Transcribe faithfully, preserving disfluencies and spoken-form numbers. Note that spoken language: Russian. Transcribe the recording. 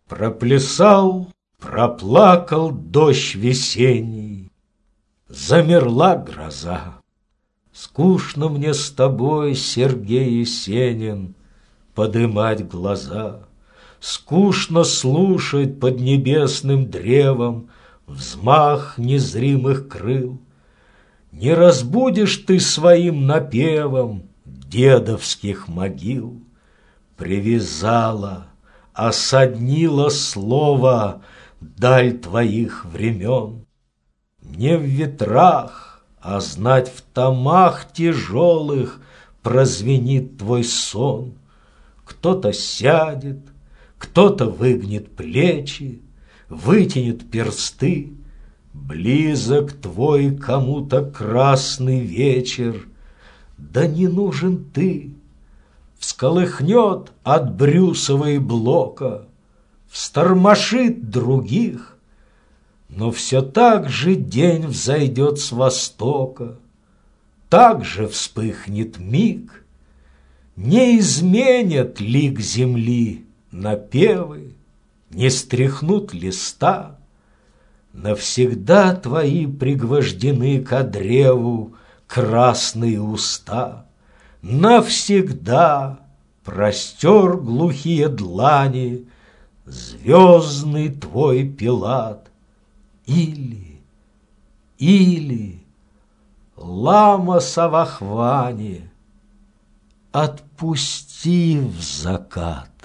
Проплясал, проплакал дождь весенний, замерла гроза. Скучно мне с тобой, Сергей Есенин, подымать глаза. Скучно слушать под небесным древом взмах незримых крыл. Не разбудишь ты своим напевом дедовских могил. Привязала, осаднила слово даль твоих времен. Не в ветрах, а знать в томах тяжелых прозвенит твой сон. Кто-то сядет, кто-то выгнет плечи, вытянет персты. Близок твой кому-то красный вечер, да не нужен ты. Всколыхнет от брюсовой блока, встормошит других, но все так же день взойдет с востока, так же вспыхнет миг. Не изменят лик земли напевы, не стряхнут листа. Навсегда твои пригвождены ко древу красные уста. Навсегда простер глухие длани звездный твой Пилат. Или, или, лама Савахвани, отпусти в закат.